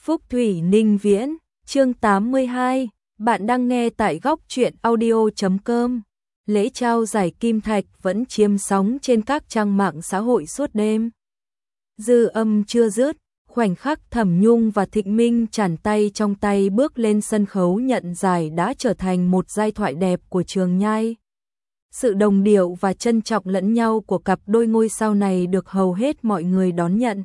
Phúc Thủy Ninh Viễn, chương 82, bạn đang nghe tại góc truyện audio.com. Lễ trao giải Kim Thạch vẫn chiếm sóng trên các trang mạng xã hội suốt đêm. Dư âm chưa dứt, khoảnh khắc Thẩm Nhung và Thịnh Minh tràn tay trong tay bước lên sân khấu nhận giải đã trở thành một giai thoại đẹp của trường nhai. Sự đồng điệu và trân trọng lẫn nhau của cặp đôi ngôi sao này được hầu hết mọi người đón nhận.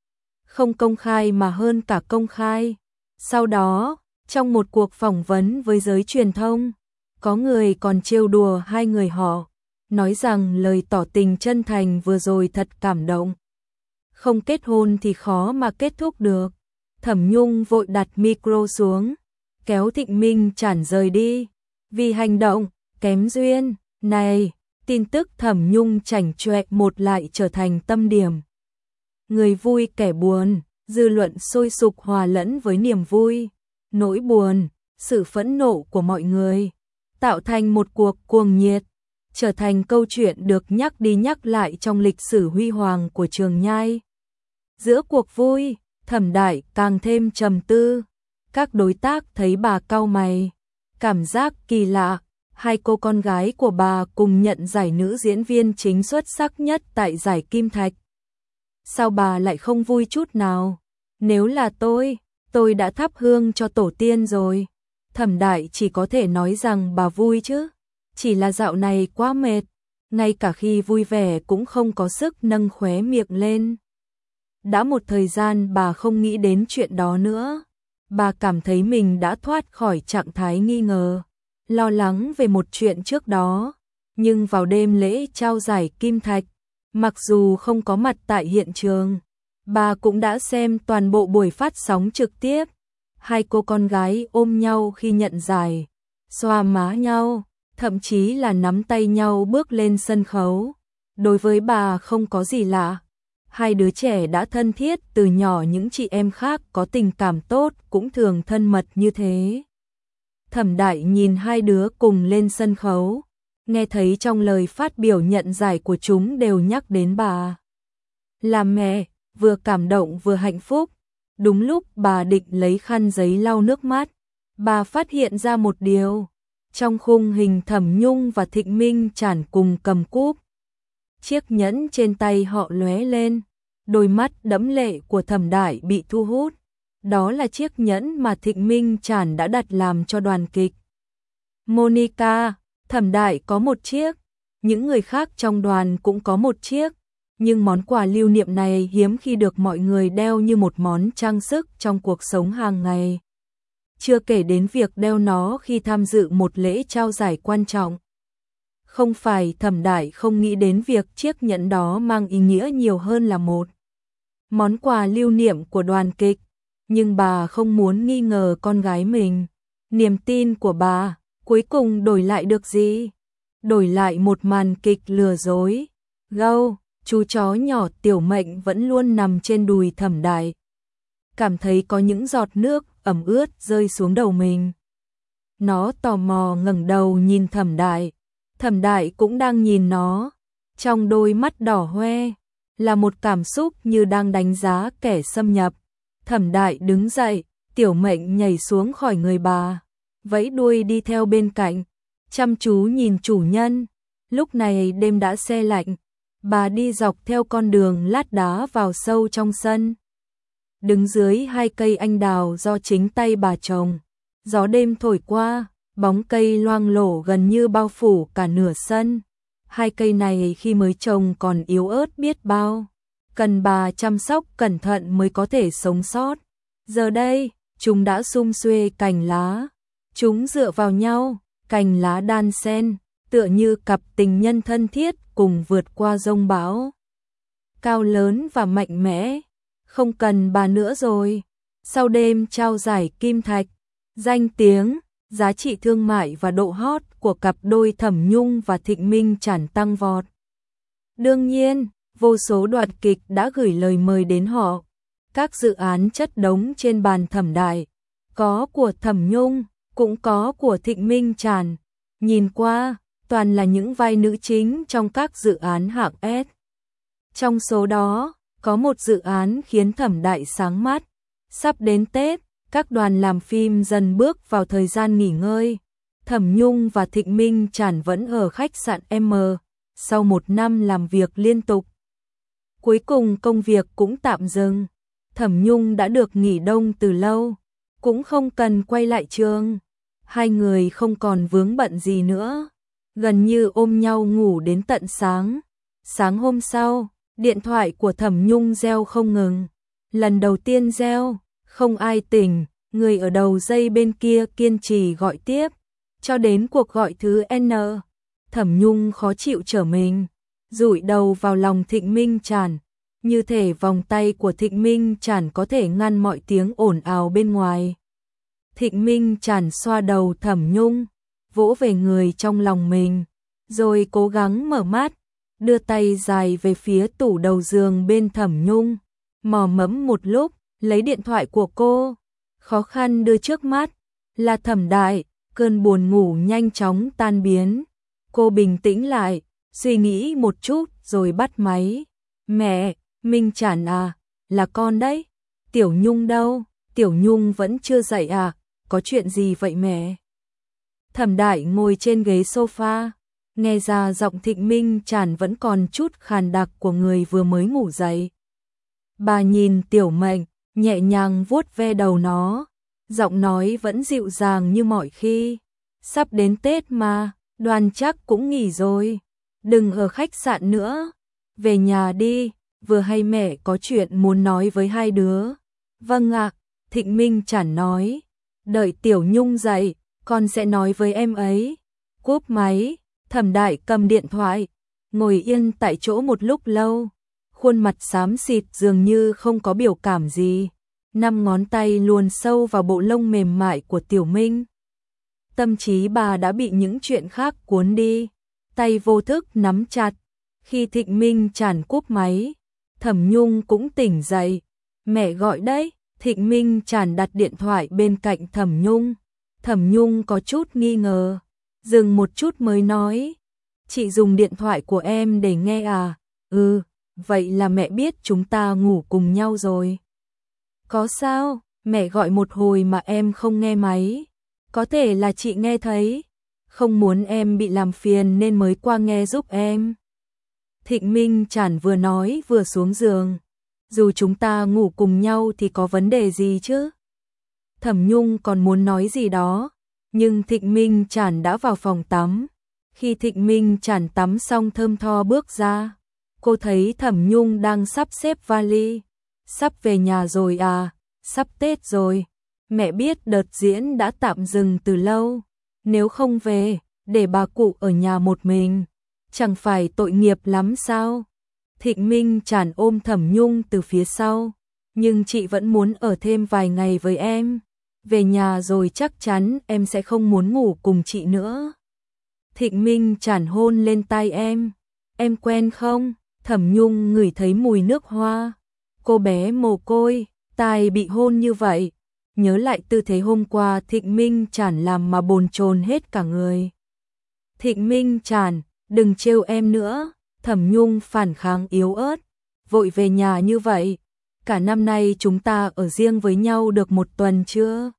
Không công khai mà hơn cả công khai. Sau đó, trong một cuộc phỏng vấn với giới truyền thông, có người còn trêu đùa hai người họ, nói rằng lời tỏ tình chân thành vừa rồi thật cảm động. Không kết hôn thì khó mà kết thúc được. Thẩm Nhung vội đặt micro xuống, kéo Thịnh Minh Trản rời đi. Vì hành động kém duyên này, tin tức Thẩm Nhung chảnh chọe một lại trở thành tâm điểm. Người vui kẻ buồn, dư luận sôi sục hòa lẫn với niềm vui, nỗi buồn, sự phẫn nộ của mọi người, tạo thành một cuộc cuồng nhiệt, trở thành câu chuyện được nhắc đi nhắc lại trong lịch sử huy hoàng của trường nhai. Giữa cuộc vui, Thẩm Đại càng thêm trầm tư. Các đối tác thấy bà cau mày, cảm giác kỳ lạ. Hai cô con gái của bà cùng nhận giải nữ diễn viên chính xuất sắc nhất tại giải Kim Thạch. Sao bà lại không vui chút nào? Nếu là tôi đã thắp hương cho tổ tiên rồi. Thẩm Đại chỉ có thể nói rằng bà vui chứ. Chỉ là dạo này quá mệt, ngay cả khi vui vẻ cũng không có sức nâng khóe miệng lên. Đã một thời gian bà không nghĩ đến chuyện đó nữa. Bà cảm thấy mình đã thoát khỏi trạng thái nghi ngờ, lo lắng về một chuyện trước đó. Nhưng vào đêm lễ trao giải Kim Thạch, mặc dù không có mặt tại hiện trường, bà cũng đã xem toàn bộ buổi phát sóng trực tiếp. Hai cô con gái ôm nhau khi nhận giải, xoa má nhau, thậm chí là nắm tay nhau bước lên sân khấu. Đối với bà không có gì lạ. Hai đứa trẻ đã thân thiết từ nhỏ, những chị em khác có tình cảm tốt cũng thường thân mật như thế. Thẩm Đại nhìn hai đứa cùng lên sân khấu, nghe thấy trong lời phát biểu nhận giải của chúng đều nhắc đến bà. Làm mẹ, vừa cảm động vừa hạnh phúc. Đúng lúc bà định lấy khăn giấy lau nước mắt, bà phát hiện ra một điều. Trong khung hình Thẩm Nhung và Thịnh Minh Trản cùng cầm cúp. Chiếc nhẫn trên tay họ lóe lên, đôi mắt đẫm lệ của Thẩm Đại bị thu hút. Đó là chiếc nhẫn mà Thịnh Minh Trản đã đặt làm cho đoàn kịch Monica. Thẩm Đại có một chiếc, những người khác trong đoàn cũng có một chiếc, nhưng món quà lưu niệm này hiếm khi được mọi người đeo như một món trang sức trong cuộc sống hàng ngày. Chưa kể đến việc đeo nó khi tham dự một lễ trao giải quan trọng. Không phải Thẩm Đại không nghĩ đến việc chiếc nhẫn đó mang ý nghĩa nhiều hơn là một món quà lưu niệm của đoàn kịch, nhưng bà không muốn nghi ngờ con gái mình. Niềm tin của bà cuối cùng đổi lại được gì? Đổi lại một màn kịch lừa dối. Gâu, chú chó nhỏ Tiểu Mệnh vẫn luôn nằm trên đùi Thẩm Đại, cảm thấy có những giọt nước ẩm ướt rơi xuống đầu mình. Nó tò mò ngẩng đầu nhìn Thẩm Đại. Thẩm Đại cũng đang nhìn nó. Trong đôi mắt đỏ hoe là một cảm xúc như đang đánh giá kẻ xâm nhập. Thẩm Đại đứng dậy, Tiểu Mệnh nhảy xuống khỏi người bà, vẫy đuôi đi theo bên cạnh, chăm chú nhìn chủ nhân. Lúc này đêm đã se lạnh, bà đi dọc theo con đường lát đá vào sâu trong sân. Đứng dưới hai cây anh đào do chính tay bà trồng, gió đêm thổi qua, bóng cây loang lổ gần như bao phủ cả nửa sân. Hai cây này khi mới trồng còn yếu ớt biết bao, cần bà chăm sóc cẩn thận mới có thể sống sót. Giờ đây, chúng đã sum xuê cành lá. Chúng dựa vào nhau, cành lá đan xen, tựa như cặp tình nhân thân thiết cùng vượt qua giông bão. Cao lớn và mạnh mẽ, không cần bà nữa rồi. Sau đêm trao giải Kim Thạch, danh tiếng, giá trị thương mại và độ hot của cặp đôi Thẩm Nhung và Thịnh Minh Trản tăng vọt. Đương nhiên, vô số đoàn kịch đã gửi lời mời đến họ. Các dự án chất đống trên bàn Thẩm Đại, có của Thẩm Nhung, cũng có của Thịnh Minh Trản. Nhìn qua, toàn là những vai nữ chính trong các dự án hạng S. Trong số đó, có một dự án khiến Thẩm Đại sáng mắt. Sắp đến Tết, các đoàn làm phim dần bước vào thời gian nghỉ ngơi. Thẩm Nhung và Thịnh Minh Trản vẫn ở khách sạn M. Sau một năm làm việc liên tục, cuối cùng công việc cũng tạm dừng. Thẩm Nhung đã được nghỉ đông từ lâu, cũng không cần quay lại trường. Hai người không còn vướng bận gì nữa, gần như ôm nhau ngủ đến tận sáng. Sáng hôm sau, điện thoại của Thẩm Nhung reo không ngừng. Lần đầu tiên reo, không ai tỉnh, người ở đầu dây bên kia kiên trì gọi tiếp, cho đến cuộc gọi thứ N. Thẩm Nhung khó chịu trở mình, dụi đầu vào lòng Thịnh Minh Trản, như thể vòng tay của Thịnh Minh Trản có thể ngăn mọi tiếng ồn ào bên ngoài. Thịnh Minh Trản xoa đầu Thẩm Nhung, vỗ về người trong lòng mình, rồi cố gắng mở mắt, đưa tay dài về phía tủ đầu giường bên Thẩm Nhung, mò mẫm một lúc, lấy điện thoại của cô, khó khăn đưa trước mắt, là Thẩm Đại. Cơn buồn ngủ nhanh chóng tan biến, cô bình tĩnh lại, suy nghĩ một chút rồi bắt máy. Mẹ, Minh Trản à, là con đấy. Tiểu Nhung đâu? Tiểu Nhung vẫn chưa dậy à? Có chuyện gì vậy mẹ? Thẩm Đại ngồi trên ghế sofa, nghe ra giọng Thịnh Minh Trản vẫn còn chút khàn đặc của người vừa mới ngủ dậy. Bà nhìn Tiểu Mệnh, nhẹ nhàng vuốt ve đầu nó, giọng nói vẫn dịu dàng như mọi khi. Sắp đến Tết mà, Đoàn chắc cũng nghỉ rồi, đừng ở khách sạn nữa, về nhà đi, vừa hay mẹ có chuyện muốn nói với hai đứa. Vâng ạ, Thịnh Minh Trản nói, đợi Tiểu Nhung dậy, con sẽ nói với em ấy. Cúp máy, Thẩm Đại cầm điện thoại, ngồi yên tại chỗ một lúc lâu, khuôn mặt xám xịt dường như không có biểu cảm gì. 5 ngón tay luồn sâu vào bộ lông mềm mại của Tiểu Minh. Tâm trí bà đã bị những chuyện khác cuốn đi, tay vô thức nắm chặt. Khi Thịnh Minh Trản cúp máy, Thẩm Nhung cũng tỉnh dậy. Mẹ gọi đấy. Thịnh Minh Trản đặt điện thoại bên cạnh Thẩm Nhung. Thẩm Nhung có chút nghi ngờ, dừng một chút mới nói, chị dùng điện thoại của em để nghe à? Ừ, vậy là mẹ biết chúng ta ngủ cùng nhau rồi. Có sao, mẹ gọi một hồi mà em không nghe máy. Có thể là chị nghe thấy, không muốn em bị làm phiền nên mới qua nghe giúp em. Thịnh Minh Trản vừa nói vừa xuống giường. Dù chúng ta ngủ cùng nhau thì có vấn đề gì chứ? Thẩm Nhung còn muốn nói gì đó, nhưng Thịnh Minh Trản đã vào phòng tắm. Khi Thịnh Minh Trản tắm xong thơm tho bước ra, cô thấy Thẩm Nhung đang sắp xếp vali. Sắp về nhà rồi à? Sắp Tết rồi. Mẹ biết đợt diễn đã tạm dừng từ lâu. Nếu không về, để bà cụ ở nhà một mình, chẳng phải tội nghiệp lắm sao? Thịnh Minh Trản ôm Thẩm Nhung từ phía sau. Nhưng chị vẫn muốn ở thêm vài ngày với em. Về nhà rồi chắc chắn em sẽ không muốn ngủ cùng chị nữa. Thịnh Minh Trản hôn lên tai em. Em quen không? Thẩm Nhung ngửi thấy mùi nước hoa. Cô bé mồ côi, tai bị hôn như vậy. Nhớ lại tư thế hôm qua Thịnh Minh Trản làm mà bồn chồn hết cả người. Thịnh Minh Trản, đừng trêu em nữa. Thẩm Nhung phản kháng yếu ớt. Vội về nhà như vậy. Cả năm nay chúng ta ở riêng với nhau được 1 tuần chưa?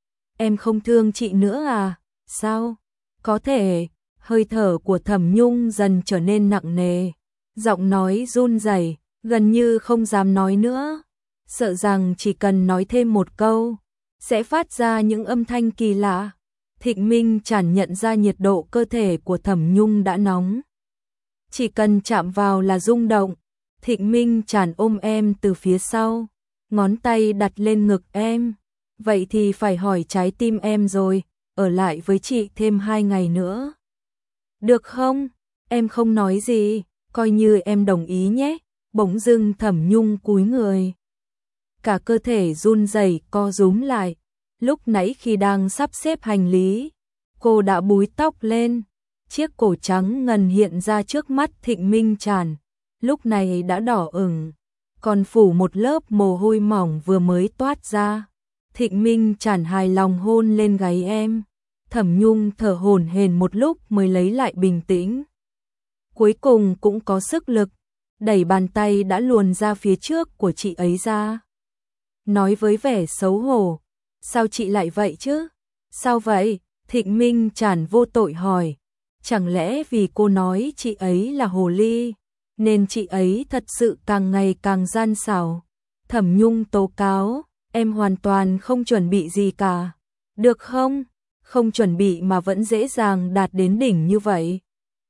Em không thương chị nữa à? Sao? Có thể. Hơi thở của Thẩm Nhung dần trở nên nặng nề. Giọng nói run rẩy, gần như không dám nói nữa. Sợ rằng chỉ cần nói thêm một câu, sẽ phát ra những âm thanh kỳ lạ. Thịnh Minh Trản nhận ra nhiệt độ cơ thể của Thẩm Nhung đã nóng. Chỉ cần chạm vào là rung động. Thịnh Minh Trản ôm em từ phía sau, ngón tay đặt lên ngực em. Vậy thì phải hỏi trái tim em rồi, ở lại với chị thêm 2 ngày nữa. Được không? Em không nói gì, coi như em đồng ý nhé. Bỗng dưng Thẩm Nhung cúi người. Cả cơ thể run rẩy co rúm lại. Lúc nãy khi đang sắp xếp hành lý, cô đã búi tóc lên. Chiếc cổ trắng ngần hiện ra trước mắt Thịnh Minh Trản. Lúc này đã đỏ ửng, còn phủ một lớp mồ hôi mỏng vừa mới toát ra. Thịnh Minh Trản hài lòng hôn lên gáy em. Thẩm Nhung thở hổn hển một lúc mới lấy lại bình tĩnh. Cuối cùng cũng có sức lực, đẩy bàn tay đã luồn ra phía trước của chị ấy ra. nói với vẻ xấu hổ. Sao chị lại vậy chứ? Sao vậy? Thịnh Minh Tràn vô tội hỏi. Chẳng lẽ vì cô nói chị ấy là hồ ly, nên chị ấy thật sự càng ngày càng gian xảo? Thẩm Nhung tố cáo, em hoàn toàn không chuẩn bị gì cả. Được không? Không chuẩn bị mà vẫn dễ dàng đạt đến đỉnh như vậy.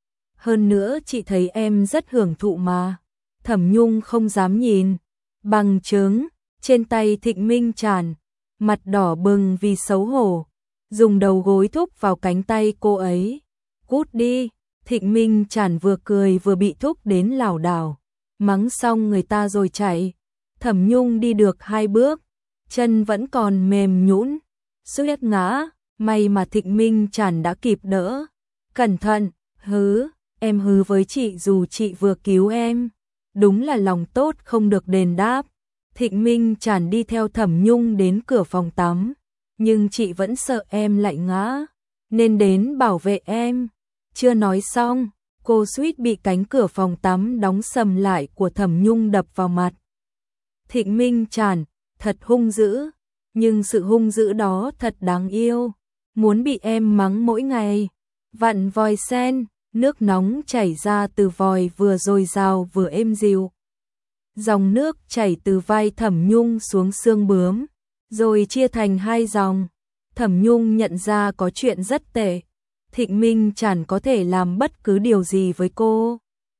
Hơn nữa chị thấy em rất hưởng thụ mà. Thẩm Nhung không dám nhìn. Bằng chứng, trên tay Thịnh Minh Tràn, mặt đỏ bừng vì xấu hổ, dùng đầu gối thúc vào cánh tay cô ấy. Cút đi. Thịnh Minh Tràn vừa cười vừa bị thúc đến lảo đảo. Mắng xong người ta rồi chạy. Thẩm Nhung đi được 2 bước, chân vẫn còn mềm nhũn, suýt ngã, may mà Thịnh Minh Tràn đã kịp đỡ. Cẩn thận, hứ, em hứ với chị dù chị vừa cứu em. Đúng là lòng tốt không được đền đáp. Thịnh Minh Tràn đi theo Thẩm Nhung đến cửa phòng tắm, nhưng chị vẫn sợ em lại ngã, nên đến bảo vệ em. Chưa nói xong, cô suýt bị cánh cửa phòng tắm đóng sầm lại của Thẩm Nhung đập vào mặt. Thịnh Minh Tràn, thật hung dữ, nhưng sự hung dữ đó thật đáng yêu, muốn bị em mắng mỗi ngày. Vặn vòi sen, nước nóng chảy ra từ vòi vừa dồi dào vừa êm dịu. Dòng nước chảy từ vai Thẩm Nhung xuống xương bướm, rồi chia thành 2 dòng. Thẩm Nhung nhận ra có chuyện rất tệ. Thịnh Minh Tràn có thể làm bất cứ điều gì với cô,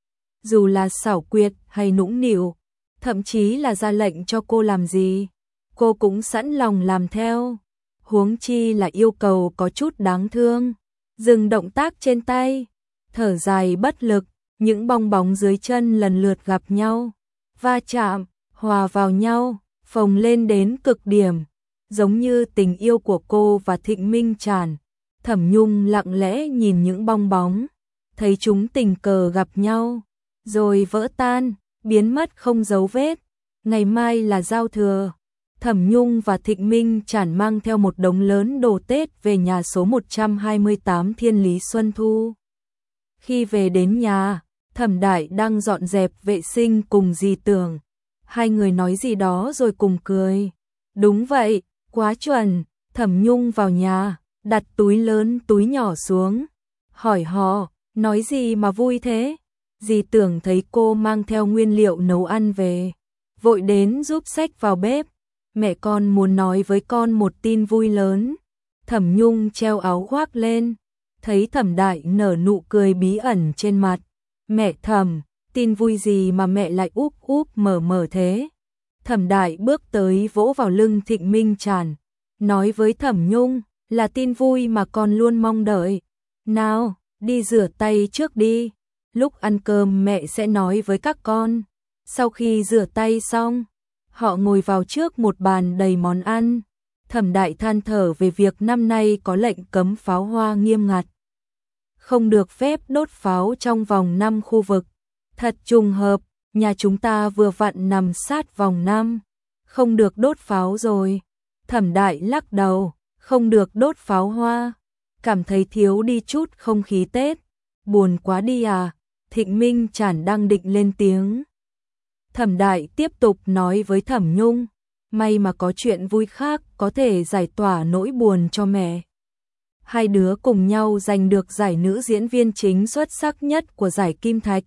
dù là xảo quyệt hay nũng nịu, thậm chí là ra lệnh cho cô làm gì, cô cũng sẵn lòng làm theo. Huống chi là yêu cầu có chút đáng thương. Dừng động tác trên tay, thở dài bất lực, những bong bóng dưới chân lần lượt gặp nhau, va chạm, hòa vào nhau, phồng lên đến cực điểm, giống như tình yêu của cô và Thịnh Minh Tràn. Thẩm Nhung lặng lẽ nhìn những bong bóng, thấy chúng tình cờ gặp nhau, rồi vỡ tan, biến mất không dấu vết. Ngày mai là giao thừa, Thẩm Nhung và Thịnh Minh Tràn mang theo một đống lớn đồ Tết về nhà số 128 Thiên Lý Xuân Thu. Khi về đến nhà, Thẩm Đại đang dọn dẹp vệ sinh cùng dì Tưởng. Hai người nói gì đó rồi cùng cười. Đúng vậy, quá chuẩn. Thẩm Nhung vào nhà, đặt túi lớn túi nhỏ xuống, hỏi họ, nói gì mà vui thế? Dì Tưởng thấy cô mang theo nguyên liệu nấu ăn về, vội đến giúp xách vào bếp. Mẹ con muốn nói với con một tin vui lớn. Thẩm Nhung treo áo khoác lên, thấy Thẩm Đại nở nụ cười bí ẩn trên mặt. Mẹ Thẩm, tin vui gì mà mẹ lại úp úp mở mở thế? Thẩm Đại bước tới vỗ vào lưng Thịnh Minh Tràn, nói với Thẩm Nhung, là tin vui mà con luôn mong đợi. Nào, đi rửa tay trước đi, lúc ăn cơm mẹ sẽ nói với các con. Sau khi rửa tay xong, họ ngồi vào trước một bàn đầy món ăn. Thẩm Đại than thở về việc năm nay có lệnh cấm pháo hoa nghiêm ngặt, không được phép đốt pháo trong vòng 5 khu vực. Thật trùng hợp, nhà chúng ta vừa vặn nằm sát vòng 5, không được đốt pháo rồi. Thẩm Đại lắc đầu, không được đốt pháo hoa, cảm thấy thiếu đi chút không khí Tết. Buồn quá đi à? Thịnh Minh Tràn đang định lên tiếng. Thẩm Đại tiếp tục nói với Thẩm Nhung, may mà có chuyện vui khác có thể giải tỏa nỗi buồn cho mẹ. Hai đứa cùng nhau giành được giải nữ diễn viên chính xuất sắc nhất của giải Kim Thạch.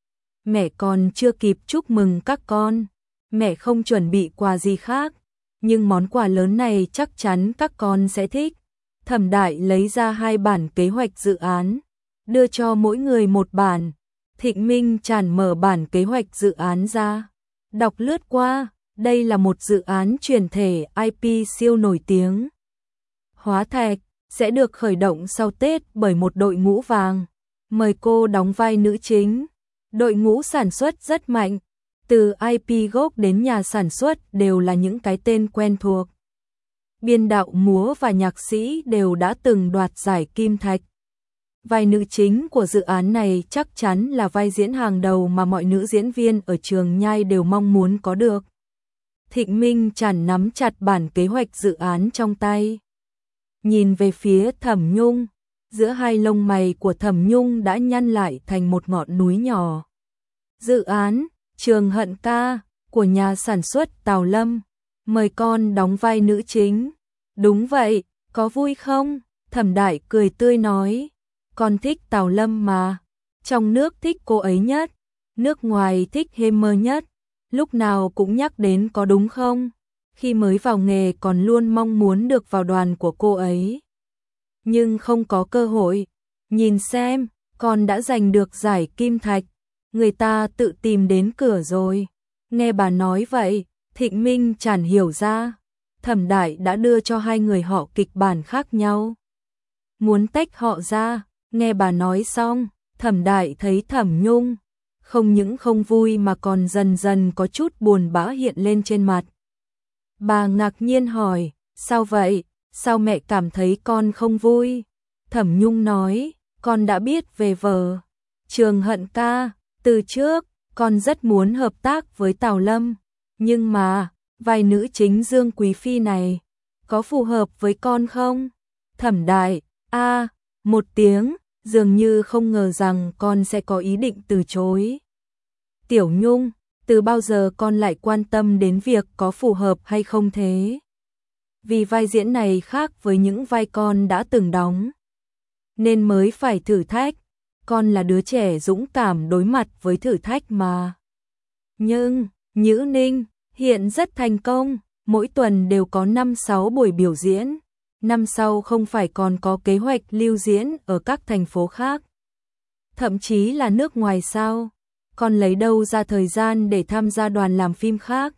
Mẹ còn chưa kịp chúc mừng các con, mẹ không chuẩn bị quà gì khác, nhưng món quà lớn này chắc chắn các con sẽ thích. Thẩm Đại lấy ra 2 bản kế hoạch dự án, đưa cho mỗi người một bản. Thịnh Minh Tràn mở bản kế hoạch dự án ra, đọc lướt qua, đây là một dự án chuyển thể IP siêu nổi tiếng. Hóa Thạch sẽ được khởi động sau Tết bởi một đội ngũ vàng, mời cô đóng vai nữ chính. Đội ngũ sản xuất rất mạnh, từ IP gốc đến nhà sản xuất đều là những cái tên quen thuộc. Biên đạo múa và nhạc sĩ đều đã từng đoạt giải Kim Thạch. Vai nữ chính của dự án này chắc chắn là vai diễn hàng đầu mà mọi nữ diễn viên ở trường nhai đều mong muốn có được. Thịnh Minh Tràn nắm chặt bản kế hoạch dự án trong tay, nhìn về phía Thẩm Nhung, giữa hai lông mày của Thẩm Nhung đã nhăn lại thành một ngọn núi nhỏ. Dự án Trường Hận Ca của nhà sản xuất Tào Lâm, mời con đóng vai nữ chính. Đúng vậy, có vui không? Thẩm Đại cười tươi nói, con thích Tào Lâm mà, trong nước thích cô ấy nhất, nước ngoài thích Hemer nhất, lúc nào cũng nhắc đến có đúng không? Khi mới vào nghề còn luôn mong muốn được vào đoàn của cô ấy. Nhưng không có cơ hội, nhìn xem, con đã giành được giải kim thạch, người ta tự tìm đến cửa rồi. Nghe bà nói vậy, Thịnh Minh chẳng hiểu ra, Thẩm Đại đã đưa cho hai người họ kịch bản khác nhau. Muốn tách họ ra, nghe bà nói xong, Thẩm Đại thấy Thẩm Nhung không những không vui mà còn dần dần có chút buồn bã hiện lên trên mặt. Bà ngạc nhiên hỏi, sao vậy? Sao mẹ cảm thấy con không vui? Thẩm Nhung nói, con đã biết về vở Trường Hận Ca, từ trước, con rất muốn hợp tác với Tào Lâm, nhưng mà, vai nữ chính Dương Quý Phi này, có phù hợp với con không? Thẩm Đại, một tiếng, dường như không ngờ rằng con sẽ có ý định từ chối. Tiểu Nhung, từ bao giờ con lại quan tâm đến việc có phù hợp hay không thế? Vì vai diễn này khác với những vai con đã từng đóng, nên mới phải thử thách. Con là đứa trẻ dũng cảm đối mặt với thử thách mà. Nhưng, Nhữ Ninh hiện rất thành công, mỗi tuần đều có 5-6 buổi biểu diễn. Năm sau không phải còn có kế hoạch lưu diễn ở các thành phố khác, thậm chí là nước ngoài sao? Con lấy đâu ra thời gian để tham gia đoàn làm phim khác?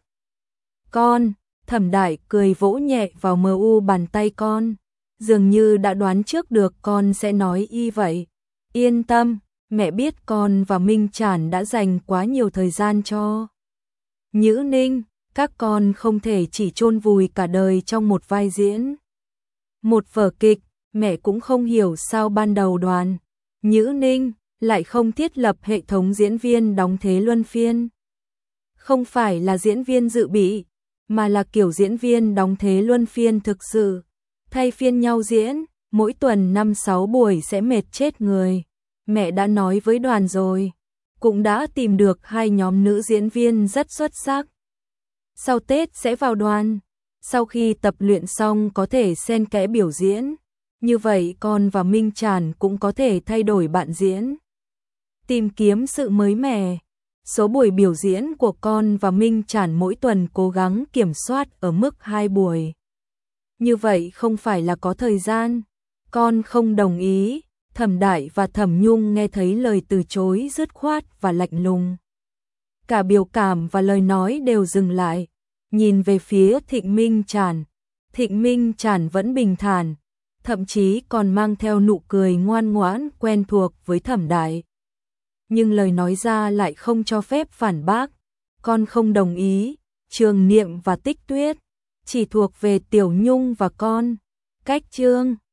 Con, Thẩm Đại cười vỗ nhẹ vào mu bàn tay con, dường như đã đoán trước được con sẽ nói y vậy. Yên tâm, mẹ biết con và Minh Trản đã dành quá nhiều thời gian cho Nhữ Ninh, các con không thể chỉ chôn vùi cả đời trong một vai diễn. Một vở kịch, mẹ cũng không hiểu sao ban đầu đoàn Nhữ Ninh lại không thiết lập hệ thống diễn viên đóng thế luân phiên. Không phải là diễn viên dự bị, mà là kiểu diễn viên đóng thế luân phiên thực sự, thay phiên nhau diễn, mỗi tuần 5-6 buổi sẽ mệt chết người. Mẹ đã nói với đoàn rồi, cũng đã tìm được 2 nhóm nữ diễn viên rất xuất sắc. Sau Tết sẽ vào đoàn, sau khi tập luyện xong có thể xen kẽ biểu diễn, như vậy con và Minh Trản cũng có thể thay đổi bạn diễn. Tìm kiếm sự mới mẻ. Số buổi biểu diễn của con và Minh Trản mỗi tuần cố gắng kiểm soát ở mức 2 buổi. Như vậy không phải là có thời gian. Con không đồng ý. Thẩm Đại và Thẩm Nhung nghe thấy lời từ chối dứt khoát và lạnh lùng. Cả biểu cảm và lời nói đều dừng lại. Nhìn về phía Thịnh Minh Trản. Thịnh Minh Trản vẫn bình thản, thậm chí còn mang theo nụ cười ngoan ngoãn quen thuộc với Thẩm Đại. Nhưng lời nói ra lại không cho phép phản bác. Con không đồng ý, Trường Niệm và Tích Tuyết chỉ thuộc về Tiểu Nhung và con. Cách chương